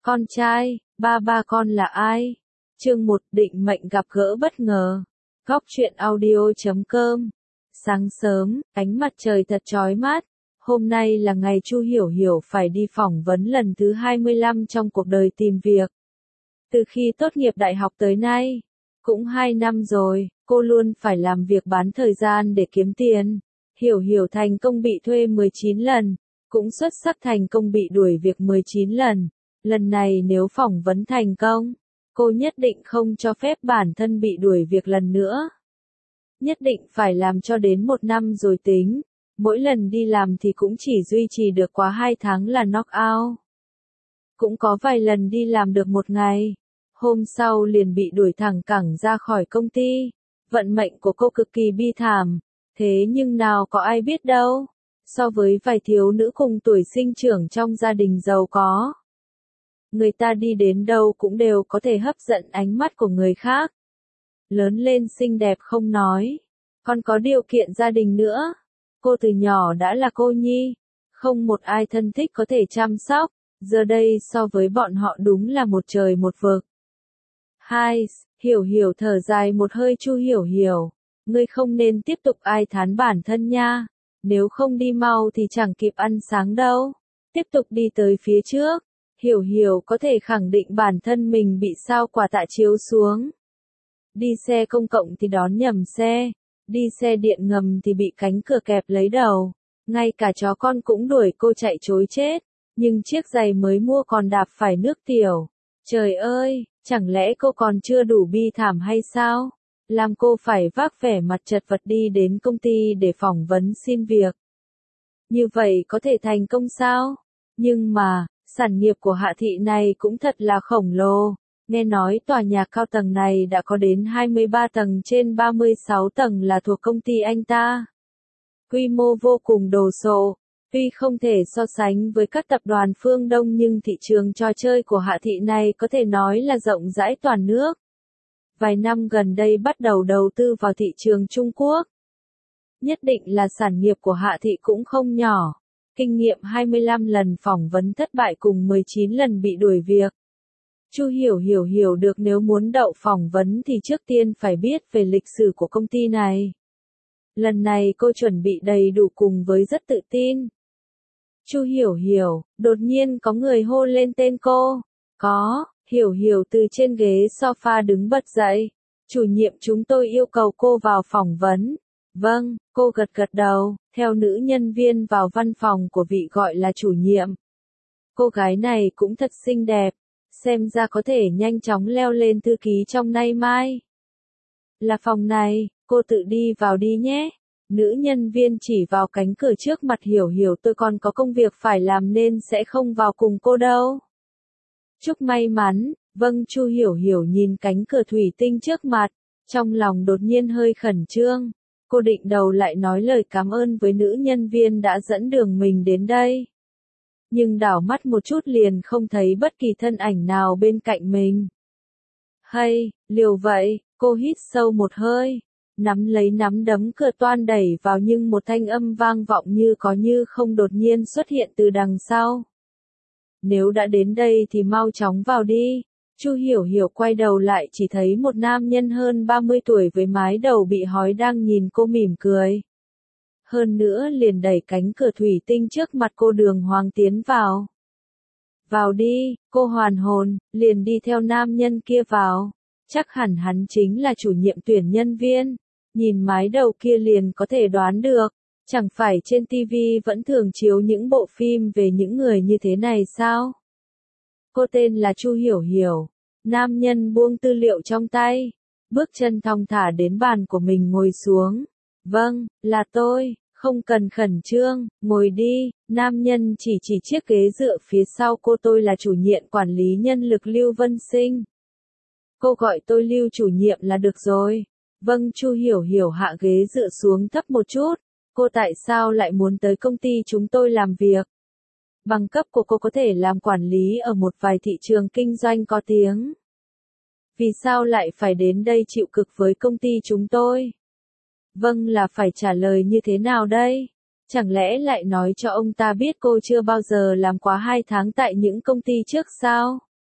Con trai, ba con là ai? Chương 1 định mệnh gặp gỡ bất ngờ. Góc truyện audio.com. Sáng sớm, ánh mặt trời thật chói mắt. Hôm nay là ngày Chu Hiểu Hiểu phải đi phỏng vấn lần thứ 25 trong cuộc đời tìm việc. Từ khi tốt nghiệp đại học tới nay, cũng 2 năm rồi, cô luôn phải làm việc bán thời gian để kiếm tiền. Hiểu Hiểu thành công bị thuê 19 lần, cũng xuất sắc thành công bị đuổi việc 19 lần. Lần này nếu phỏng vấn thành công, cô nhất định không cho phép bản thân bị đuổi việc lần nữa. Nhất định phải làm cho đến 1 năm rồi tính. Mỗi lần đi làm thì cũng chỉ duy trì được quá 2 tháng là knock out. Cũng có vài lần đi làm được 1 ngày, hôm sau liền bị đuổi thẳng cẳng ra khỏi công ty. Vận mệnh của cô cực kỳ bi thảm, thế nhưng nào có ai biết đâu. So với vài thiếu nữ cùng tuổi sinh trưởng trong gia đình giàu có, người ta đi đến đâu cũng đều có thể hấp dẫn ánh mắt của người khác. Lớn lên xinh đẹp không nói, còn có điều kiện gia đình nữa. Cô từ nhỏ đã là cô nhi, không một ai thân thích có thể chăm sóc, giờ đây so với bọn họ đúng là một trời một vực. Hai, Hiểu Hiểu thở dài một hơi. Chu Hiểu Hiểu, ngươi không nên tiếp tục ai thán bản thân nha, nếu không đi mau thì chẳng kịp ăn sáng đâu. Tiếp tục đi tới phía trước, Hiểu Hiểu có thể khẳng định bản thân mình bị sao Quả tạ chiếu xuống. Đi xe công cộng thì đón nhầm xe, đi xe điện ngầm thì bị cánh cửa kẹp lấy đầu, ngay cả chó con cũng đuổi cô chạy trối chết, nhưng chiếc giày mới mua còn đạp phải nước tiểu. Trời ơi, chẳng lẽ cô còn chưa đủ bi thảm hay sao? Làm cô phải vác vẻ mặt chật vật đi đến công ty để phỏng vấn xin việc. Như vậy có thể thành công sao? Nhưng mà, sản nghiệp của Hạ Thị này cũng thật là khổng lồ. Nghe nói tòa nhà cao tầng này đã có đến 23 tầng trên 36 tầng là thuộc công ty anh ta. Quy mô vô cùng đồ sộ, tuy không thể so sánh với các tập đoàn phương Đông nhưng thị trường trò chơi của Hạ Thị này có thể nói là rộng rãi toàn nước. Vài năm gần đây bắt đầu đầu tư vào thị trường Trung Quốc. Nhất định là sản nghiệp của Hạ Thị cũng không nhỏ. Kinh nghiệm 25 lần phỏng vấn thất bại cùng 19 lần bị đuổi việc. Chu Hiểu Hiểu hiểu được nếu muốn đậu phỏng vấn thì trước tiên phải biết về lịch sử của công ty này. Lần này cô chuẩn bị đầy đủ cùng với rất tự tin. Chu Hiểu Hiểu, đột nhiên có người hô lên tên cô. Có, Hiểu Hiểu từ trên ghế sofa đứng bật dậy. Chủ nhiệm chúng tôi yêu cầu cô vào phỏng vấn. Vâng, cô gật gật đầu, theo nữ nhân viên vào văn phòng của vị gọi là chủ nhiệm. Cô gái này cũng thật xinh đẹp, xem ra có thể nhanh chóng leo lên thư ký trong nay mai. Là phòng này, cô tự đi vào đi nhé. Nữ nhân viên chỉ vào cánh cửa trước mặt Hiểu Hiểu. Tôi còn có công việc phải làm nên sẽ không vào cùng cô đâu. Chúc may mắn. Vâng. Chu Hiểu Hiểu nhìn cánh cửa thủy tinh trước mặt, trong lòng đột nhiên hơi khẩn trương. Cô định đầu lại nói lời cảm ơn với nữ nhân viên đã dẫn đường mình đến đây. Nhưng đảo mắt một chút liền không thấy bất kỳ thân ảnh nào bên cạnh mình. Hay, liều vậy, cô hít sâu một hơi, nắm lấy nắm đấm cửa toan đẩy vào nhưng một thanh âm vang vọng như có như không đột nhiên xuất hiện từ đằng sau. Nếu đã đến đây thì mau chóng vào đi. Chu Hiểu Hiểu quay đầu lại chỉ thấy một nam nhân hơn 30 tuổi với mái đầu bị hói đang nhìn cô mỉm cười. Hơn nữa liền đẩy cánh cửa thủy tinh trước mặt cô đường hoàng tiến vào. Vào đi, cô hoàn hồn, liền đi theo nam nhân kia vào. Chắc hẳn hắn chính là chủ nhiệm tuyển nhân viên. Nhìn mái đầu kia liền có thể đoán được. Chẳng phải trên TV vẫn thường chiếu những bộ phim về những người như thế này sao? Cô tên là Chu Hiểu Hiểu. Nam nhân buông tư liệu trong tay, bước chân thong thả đến bàn của mình ngồi xuống. Vâng, là tôi, không cần khẩn trương, ngồi đi. Nam nhân chỉ chiếc ghế dựa phía sau cô. Tôi là chủ nhiệm quản lý nhân lực Lưu Vân Sinh. Cô gọi tôi Lưu chủ nhiệm là được rồi. Vâng. Chu Hiểu Hiểu hạ ghế dựa xuống thấp một chút. Cô tại sao lại muốn tới công ty chúng tôi làm việc? Bằng cấp của cô có thể làm quản lý ở một vài thị trường kinh doanh có tiếng. Vì sao lại phải đến đây chịu cực với công ty chúng tôi? Vâng, là phải trả lời như thế nào đây? Chẳng lẽ lại nói cho ông ta biết cô chưa bao giờ làm quá 2 tháng tại những công ty trước sao?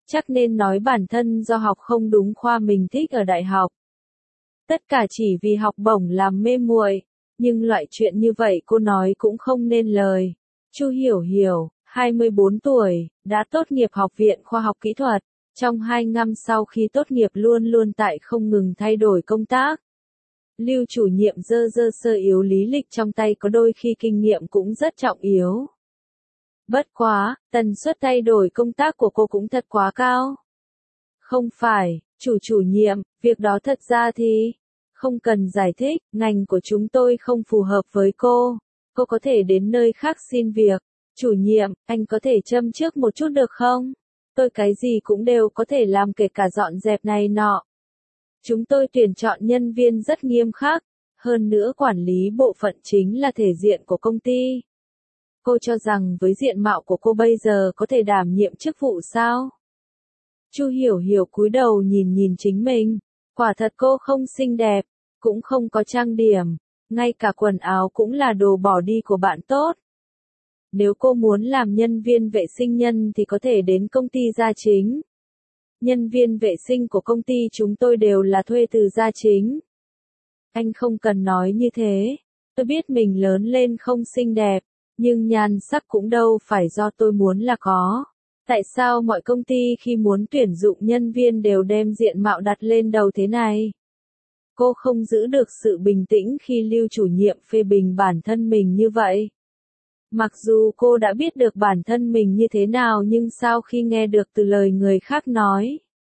Chắc nên nói bản thân do học không đúng khoa mình thích ở đại học. Tất cả chỉ vì học bổng làm mê muội, nhưng loại chuyện như vậy cô nói cũng không nên lời. Chu Hiểu Hiểu, 24 tuổi, đã tốt nghiệp Học viện Khoa học Kỹ thuật. Trong 2 năm sau khi tốt nghiệp luôn luôn tại không ngừng thay đổi công tác. Lưu chủ nhiệm dơ sơ yếu lý lịch trong tay có đôi khi kinh nghiệm cũng rất trọng yếu. Bất quá, tần suất thay đổi công tác của cô cũng thật quá cao. Không phải, chủ nhiệm, việc đó thật ra thì không cần giải thích, ngành của chúng tôi không phù hợp với cô. Cô có thể đến nơi khác xin việc. Chủ nhiệm, anh có thể châm trước một chút được không? Tôi cái gì cũng đều có thể làm kể cả dọn dẹp này nọ. Chúng tôi tuyển chọn nhân viên rất nghiêm khắc, hơn nữa quản lý bộ phận chính là thể diện của công ty. Cô cho rằng với diện mạo của cô bây giờ có thể đảm nhiệm chức vụ sao? Chu Hiểu Hiểu cúi đầu nhìn chính mình, quả thật cô không xinh đẹp, cũng không có trang điểm, ngay cả quần áo cũng là đồ bỏ đi của bạn tốt. Nếu cô muốn làm nhân viên vệ sinh nhân thì có thể đến công ty Gia Chính. Nhân viên vệ sinh của công ty chúng tôi đều là thuê từ Gia Chính. Anh không cần nói như thế, tôi biết mình lớn lên không xinh đẹp, nhưng nhan sắc cũng đâu phải do tôi muốn là có. Tại sao mọi công ty khi muốn tuyển dụng nhân viên đều đem diện mạo đặt lên đầu thế này? Cô không giữ được sự bình tĩnh khi Lưu chủ nhiệm phê bình bản thân mình như vậy. Mặc dù cô đã biết được bản thân mình như thế nào nhưng sau khi nghe được từ lời người khác nói,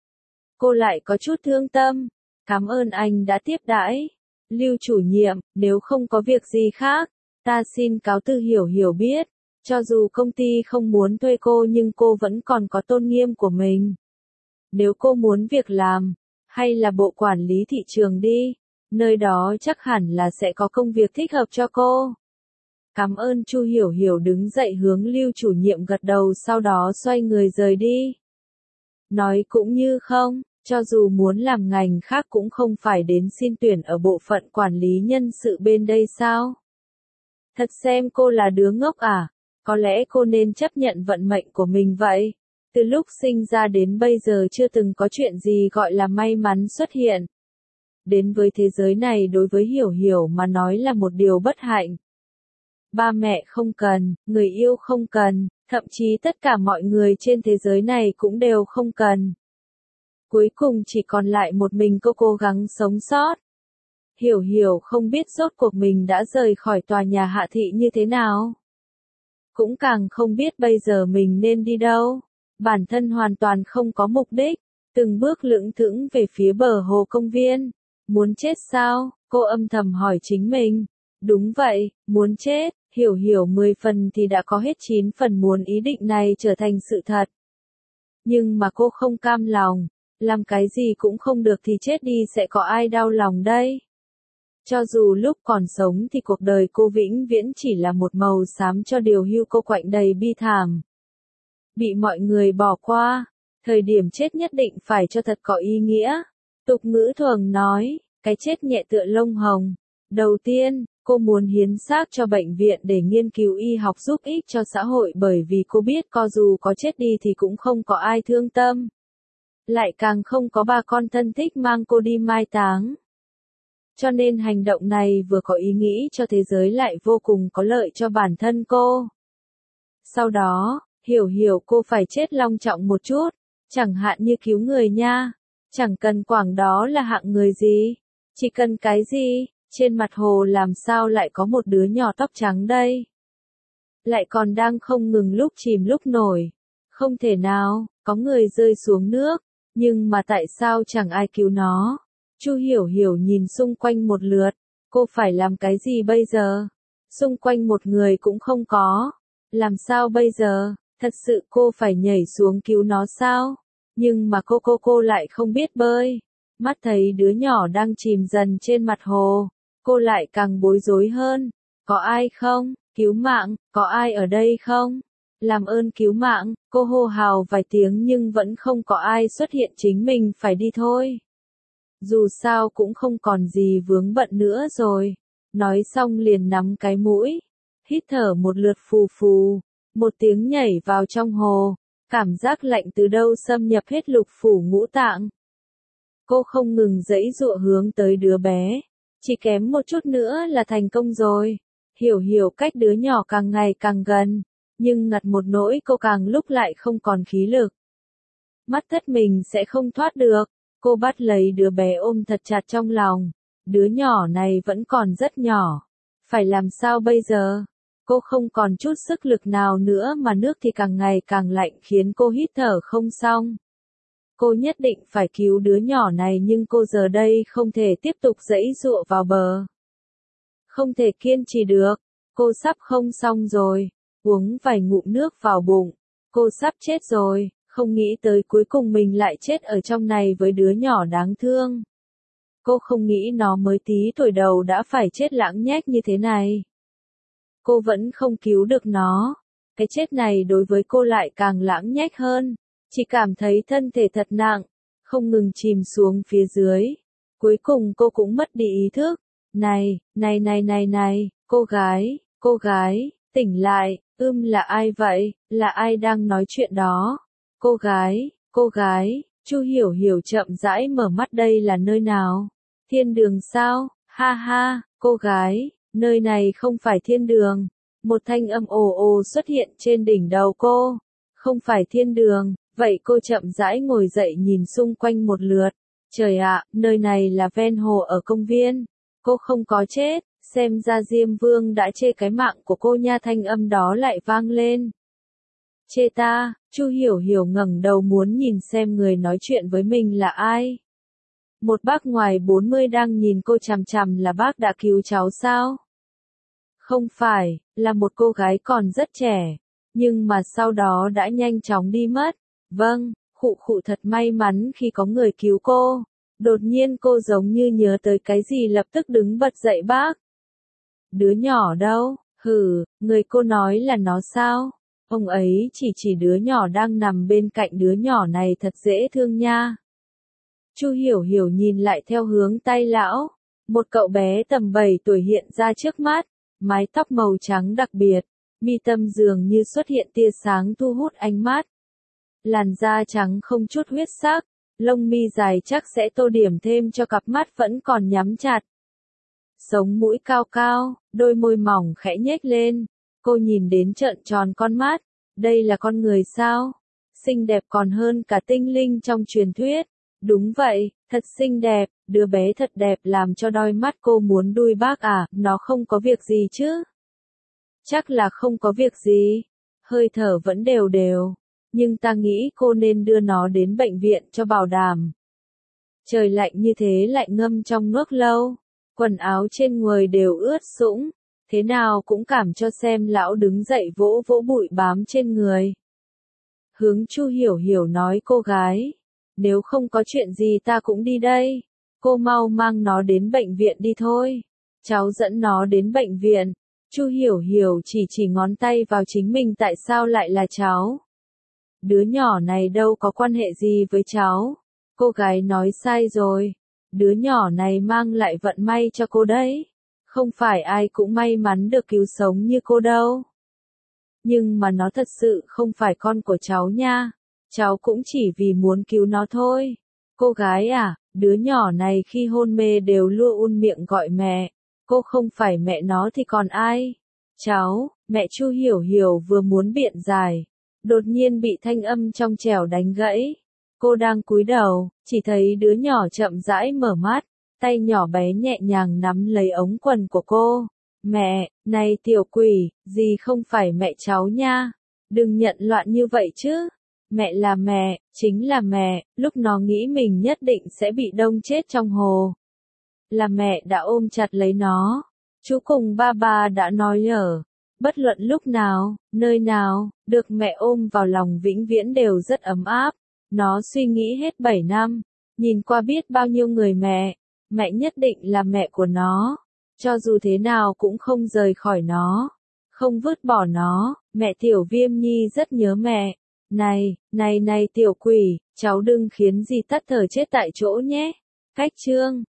cô lại có chút thương tâm. Cảm ơn anh đã tiếp đãi. Lưu chủ nhiệm, nếu không có việc gì khác, ta xin cáo từ. Hiểu Hiểu biết, cho dù công ty không muốn thuê cô nhưng cô vẫn còn có tôn nghiêm của mình. Nếu cô muốn việc làm, hay là bộ quản lý thị trường đi, nơi đó chắc hẳn là sẽ có công việc thích hợp cho cô. Cảm ơn. Chu Hiểu Hiểu đứng dậy hướng Lưu chủ nhiệm gật đầu sau đó xoay người rời đi. Nói cũng như không, cho dù muốn làm ngành khác cũng không phải đến xin tuyển ở bộ phận quản lý nhân sự bên đây sao? Thật xem cô là đứa ngốc à? Có lẽ cô nên chấp nhận vận mệnh của mình vậy. Từ lúc sinh ra đến bây giờ chưa từng có chuyện gì gọi là may mắn xuất hiện. Đến với thế giới này đối với Hiểu Hiểu mà nói là một điều bất hạnh. Ba mẹ không cần, người yêu không cần, thậm chí tất cả mọi người trên thế giới này cũng đều không cần. Cuối cùng chỉ còn lại một mình cô cố gắng sống sót. Hiểu Hiểu không biết rốt cuộc mình đã rời khỏi tòa nhà Hạ Thị như thế nào. Cũng càng không biết bây giờ mình nên đi đâu. Bản thân hoàn toàn không có mục đích, từng bước lững thững về phía bờ hồ công viên. Muốn chết sao? Cô âm thầm hỏi chính mình. Đúng vậy, muốn chết. Hiểu Hiểu 10 phần thì đã có hết 9 phần muốn ý định này trở thành sự thật. Nhưng mà cô không cam lòng, làm cái gì cũng không được thì chết đi sẽ có ai đau lòng đây. Cho dù lúc còn sống thì cuộc đời cô vĩnh viễn chỉ là một màu xám cho điều hưu cô quạnh đầy bi thảm. Bị mọi người bỏ qua, thời điểm chết nhất định phải cho thật có ý nghĩa. Tục ngữ thường nói, cái chết nhẹ tựa lông hồng. Đầu tiên, cô muốn hiến xác cho bệnh viện để nghiên cứu y học giúp ích cho xã hội bởi vì cô biết cho dù có chết đi thì cũng không có ai thương tâm. Lại càng không có bà con thân thích mang cô đi mai táng. Cho nên hành động này vừa có ý nghĩ cho thế giới lại vô cùng có lợi cho bản thân cô. Sau đó, Hiểu Hiểu cô phải chết long trọng một chút, chẳng hạn như cứu người nha. Chẳng cần quảng đó là hạng người gì, chỉ cần cái gì, trên mặt hồ làm sao lại có một đứa nhỏ tóc trắng đây. Lại còn đang không ngừng lúc chìm lúc nổi. Không thể nào, có người rơi xuống nước, nhưng mà tại sao chẳng ai cứu nó? Chu Hiểu Hiểu nhìn xung quanh một lượt, cô phải làm cái gì bây giờ? Xung quanh một người cũng không có. Làm sao bây giờ? Thật sự cô phải nhảy xuống cứu nó sao? Nhưng mà cô lại không biết bơi. Mắt thấy đứa nhỏ đang chìm dần trên mặt hồ, cô lại càng bối rối hơn. Có ai không? Cứu mạng, có ai ở đây không? Làm ơn cứu mạng, cô hô hào vài tiếng nhưng vẫn không có ai xuất hiện, chính mình phải đi thôi. Dù sao cũng không còn gì vướng bận nữa rồi. Nói xong liền nắm cái mũi, hít thở một lượt phù phù, một tiếng nhảy vào trong hồ. Cảm giác lạnh từ đâu xâm nhập hết lục phủ ngũ tạng. Cô không ngừng giãy giụa hướng tới đứa bé. Chỉ kém một chút nữa là thành công rồi. Hiểu Hiểu cách đứa nhỏ càng ngày càng gần. Nhưng ngặt một nỗi cô càng lúc lại không còn khí lực. Mắt thất mình sẽ không thoát được. Cô bắt lấy đứa bé ôm thật chặt trong lòng. Đứa nhỏ này vẫn còn rất nhỏ. Phải làm sao bây giờ? Cô không còn chút sức lực nào nữa mà nước thì càng ngày càng lạnh khiến cô hít thở không xong. Cô nhất định phải cứu đứa nhỏ này nhưng cô giờ đây không thể tiếp tục giãy giụa vào bờ. Không thể kiên trì được. Cô sắp không xong rồi. Uống vài ngụm nước vào bụng. Cô sắp chết rồi. Không nghĩ tới cuối cùng mình lại chết ở trong này với đứa nhỏ đáng thương. Cô không nghĩ nó mới tí tuổi đầu đã phải chết lãng nhách như thế này. Cô vẫn không cứu được nó. Cái chết này đối với cô lại càng lãng nhách hơn. Chỉ cảm thấy thân thể thật nặng, không ngừng chìm xuống phía dưới. Cuối cùng cô cũng mất đi ý thức. Này, cô gái, tỉnh lại, là ai vậy, là ai đang nói chuyện đó? Cô gái, Chu Hiểu Hiểu chậm rãi mở mắt đây là nơi nào? Thiên đường sao? Ha ha, cô gái, nơi này không phải thiên đường. Một thanh âm ồ ồ xuất hiện trên đỉnh đầu cô. Không phải thiên đường, vậy cô chậm rãi ngồi dậy nhìn xung quanh một lượt. Trời ạ, nơi này là ven hồ ở công viên. Cô không có chết, xem ra Diêm Vương đã chê cái mạng của cô nha, thanh âm đó lại vang lên. Chê ta? Chu Hiểu Hiểu ngẩng đầu muốn nhìn xem người nói chuyện với mình là ai. Một bác ngoài 40 đang nhìn cô chằm chằm, là bác đã cứu cháu sao? Không phải, là một cô gái còn rất trẻ, nhưng mà sau đó đã nhanh chóng đi mất. Vâng, khụ thật may mắn khi có người cứu cô. Đột nhiên cô giống như nhớ tới cái gì lập tức đứng bật dậy bác. Đứa nhỏ đâu? Người cô nói là nó sao? Ông ấy chỉ đứa nhỏ đang nằm bên cạnh đứa nhỏ này thật dễ thương nha. Chu Hiểu Hiểu nhìn lại theo hướng tay lão. Một cậu bé tầm 7 tuổi hiện ra trước mắt. Mái tóc màu trắng đặc biệt. Mi tâm dường như xuất hiện tia sáng thu hút ánh mắt. Làn da trắng không chút huyết sắc. Lông mi dài chắc sẽ tô điểm thêm cho cặp mắt vẫn còn nhắm chặt. Sống mũi cao cao, đôi môi mỏng khẽ nhếch lên. Cô nhìn đến trợn tròn con mắt. Đây là con người sao? Xinh đẹp còn hơn cả tinh linh trong truyền thuyết. Đúng vậy, thật xinh đẹp, đứa bé thật đẹp làm cho đôi mắt cô muốn đuôi bác à, nó không có việc gì chứ? Chắc là không có việc gì. Hơi thở vẫn đều đều. Nhưng ta nghĩ cô nên đưa nó đến bệnh viện cho bảo đảm. Trời lạnh như thế lại ngâm trong nước lâu. Quần áo trên người đều ướt sũng. Thế nào cũng cảm cho xem lão đứng dậy vỗ vỗ bụi bám trên người. Hướng Chu Hiểu Hiểu nói cô gái. Nếu không có chuyện gì ta cũng đi đây. Cô mau mang nó đến bệnh viện đi thôi. Cháu dẫn nó đến bệnh viện. Chu Hiểu Hiểu chỉ ngón tay vào chính mình, tại sao lại là cháu? Đứa nhỏ này đâu có quan hệ gì với cháu. Cô gái nói sai rồi. Đứa nhỏ này mang lại vận may cho cô đấy. Không phải ai cũng may mắn được cứu sống như cô đâu. Nhưng mà nó thật sự không phải con của cháu nha. Cháu cũng chỉ vì muốn cứu nó thôi. Cô gái à, đứa nhỏ này khi hôn mê đều luôn miệng gọi mẹ. Cô không phải mẹ nó thì còn ai? Cháu, mẹ. Chu Hiểu Hiểu vừa muốn biện giải. Đột nhiên bị thanh âm trong trẻo đánh gãy. Cô đang cúi đầu, chỉ thấy đứa nhỏ chậm rãi mở mắt. Tay nhỏ bé nhẹ nhàng nắm lấy ống quần của cô. Mẹ, này tiểu quỷ, gì không phải mẹ cháu nha. Đừng nhận loạn như vậy chứ. Mẹ là mẹ, chính là mẹ, lúc nó nghĩ mình nhất định sẽ bị đông chết trong hồ. Là mẹ đã ôm chặt lấy nó. Chú cùng ba đã nói bất luận lúc nào, nơi nào, được mẹ ôm vào lòng vĩnh viễn đều rất ấm áp. Nó suy nghĩ hết 7 năm, nhìn qua biết bao nhiêu người mẹ. Mẹ nhất định là mẹ của nó. Cho dù thế nào cũng không rời khỏi nó. Không vứt bỏ nó. Mẹ. Tiểu Viêm Nhi rất nhớ mẹ. Này tiểu quỷ, cháu đừng khiến dì tắt thở chết tại chỗ nhé. Cách chương